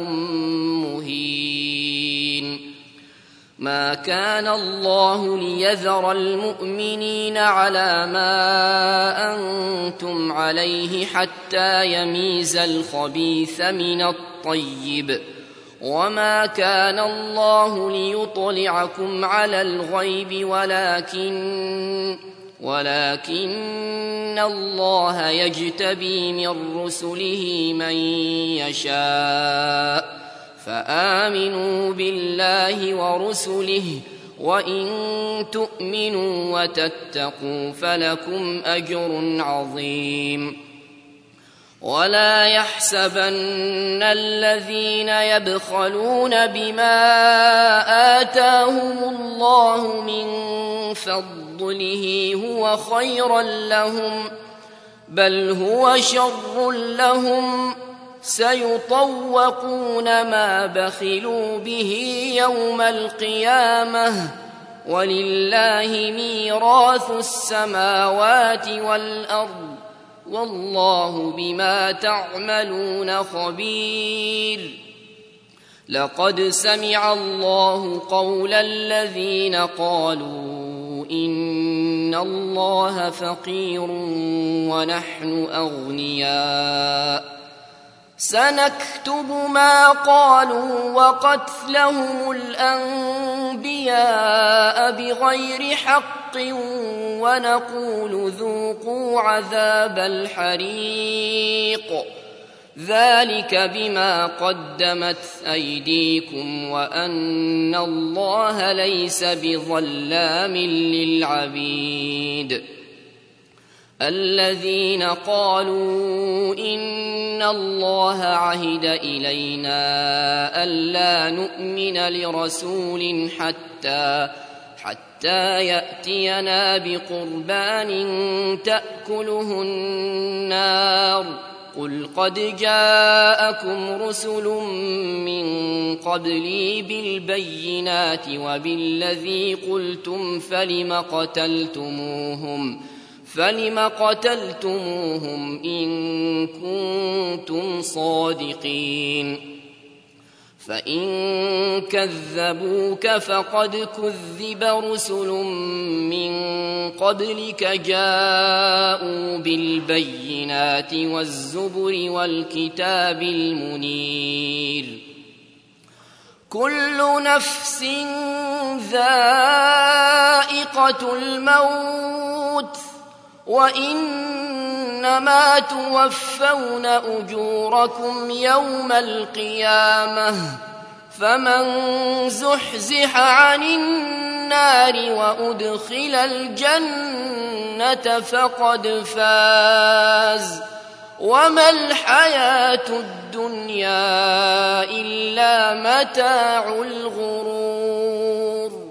مهين ما كان الله ليذر المؤمنين على ما أنتم عليه حتى يميز الخبيث من الطيب وما كان الله ليطلعكم على الغيب ولكن الله يجتبي من رسله من يشاء فآمنوا بالله ورسله وإن تؤمنوا وتتقوا فلكم أجر عظيم ولا يحسبن الذين يبخلون بما آتاهم الله من فضله هو خيرا لهم بل هو شر لهم سيطوقون ما بخلوا به يوم القيامة ولله ميراث السماوات والأرض والله بما تعملون خبير لقد سمع الله قول الذين قالوا إن الله فقير ونحن أغنياء سنكتب ما قالوا وقتلهم الأنبياء بغير حق ونقول ذوقوا عذاب الحريق ذلك بما قدمت أيديكم وأن الله ليس بظلام للعبيد الذين قالوا إن إن الله عهد إلينا ألا نؤمن لرسول حتى يأتينا بقربان تأكله النار قل قد جاءكم رسل من قبلي بالبينات وبالذي قلتم فلم قتلتموهم إن كنتم صادقين فإن كذبوك فقد كذب رسل من قبلك جاءوا بالبينات والزبر والكتاب المنير كل نفس ذائقة الموت وإنما توفون أجوركم يوم القيامة فمن زحزح عن النار وأدخل الجنة فقد فاز وما الحياة الدنيا إلا متاع الغرور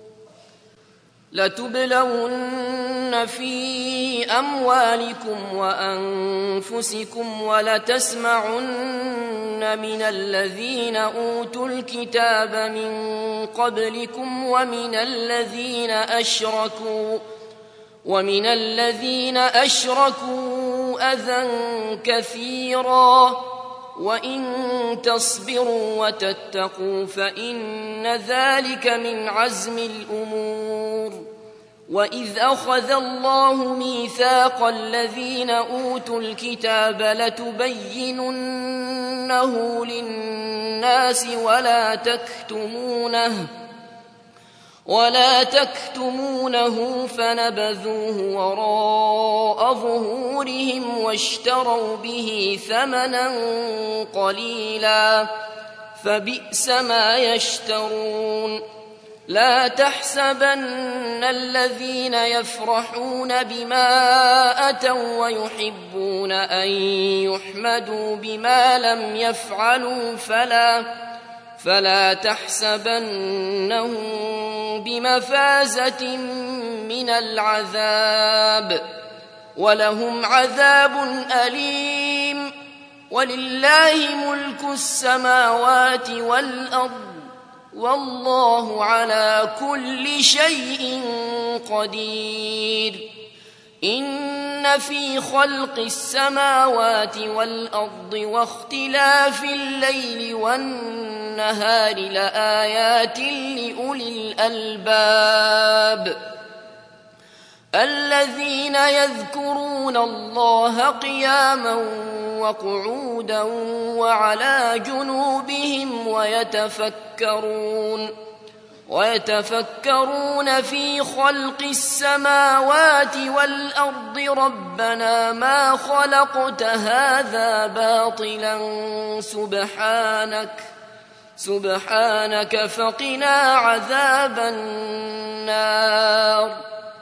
لتبلون في أموالكم وأنفسكم ولتسمعن من الذين أوتوا الكتاب من قبلكم ومن الذين أشركوا أذى كثيرا وإن تصبروا وتتقوا فإن ذلك من عزم الأمور وإذ أخذ الله ميثاق الذين أوتوا الكتاب لتبيننه للناس ولا تكتمونه فنبذوه وراء ظهورهم واشتروا به ثمنا قليلا فبئس ما يشترون لا تحسبن الذين يفرحون بما أتوا ويحبون أن يحمدوا بما لم يفعلوا فلا تحسبنهم بمفازة من العذاب ولهم عذاب أليم ولله ملك السماوات والأرض والله على كل شيء قدير إن في خلق السماوات والأرض واختلاف الليل والنهار لآيات لأولي الألباب الذين يذكرون الله قياما وقعودا وعلى جنوبهم ويتفكرون في خلق السماوات والأرض ربنا ما خلقت هذا باطلا سبحانك فقنا عذاب النار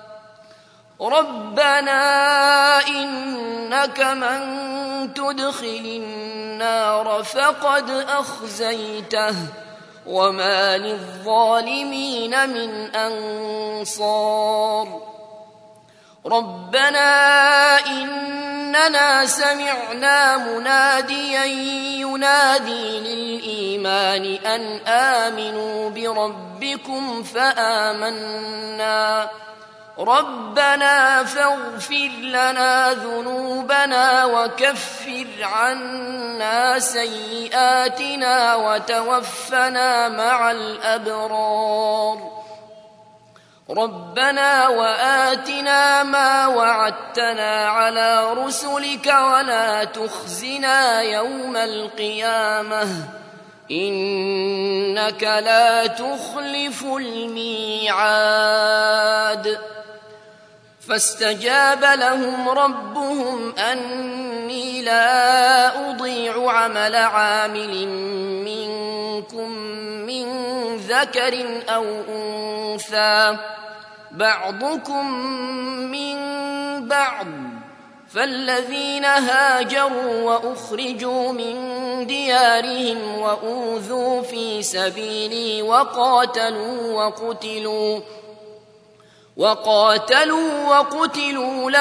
ربنا إنك من تدخل النار فقد أخزيته وما للظالمين من أنصار ربنا إننا سمعنا مناديا ينادي للإيمان أن آمنوا بربكم فآمنا ربنا فاغفر لنا ذنوبنا وكفر عنا سيئاتنا وتوفنا مع الأبرار ربنا وآتنا ما وعدتنا على رسلك ولا تخزنا يوم القيامة إنك لا تخلف الميعاد فاستجاب لهم ربهم أني لا أضيع عمل عامل منكم من ذكر أو أنثى بعضكم من بعض فالذين هاجروا وأخرجوا من ديارهم وأوذوا في سبيلي وقاتلوا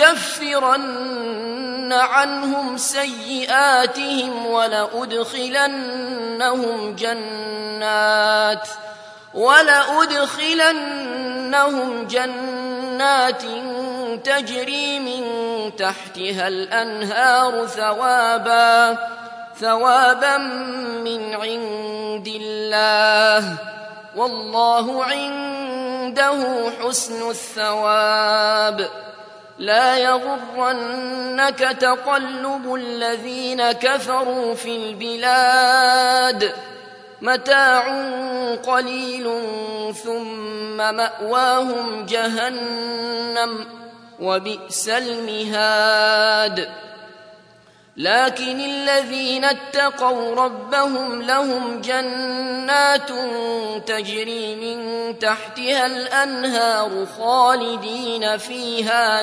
لأكفرن عنهم سيئاتهم ولأدخلنهم جنات تجري من تحتها الأنهار ثوابا من عند الله والله عنده حسن الثواب. لا يغرنك تقلب الذين كفروا في البلاد متاع قليل ثم مأواهم جهنم وبئس المهاد. لكن الذين اتقوا ربهم لهم جنات تجري من تحتها الأنهار خالدين فيها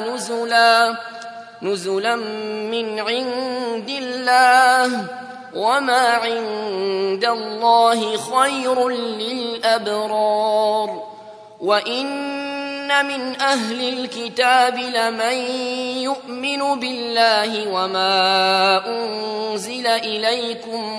نزلا من عند الله وما عند الله خير للأبرار. وإن من أهل الكتاب لمن يؤمن بالله وما أنزل إليكم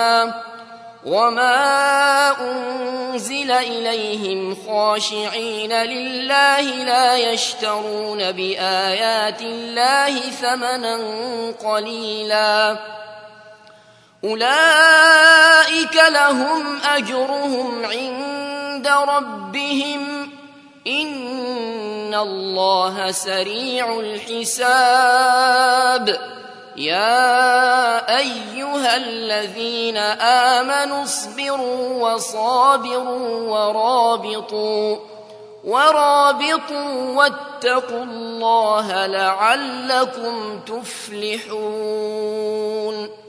وما أنزل إليهم خاشعين لله لا يشترون بآيات الله ثمنا قليلا أولئك لهم أجرهم عند ربهم إن الله سريع الحساب. يا أيها الذين آمنوا اصبروا وصابروا ورابطوا واتقوا الله لعلكم تفلحون.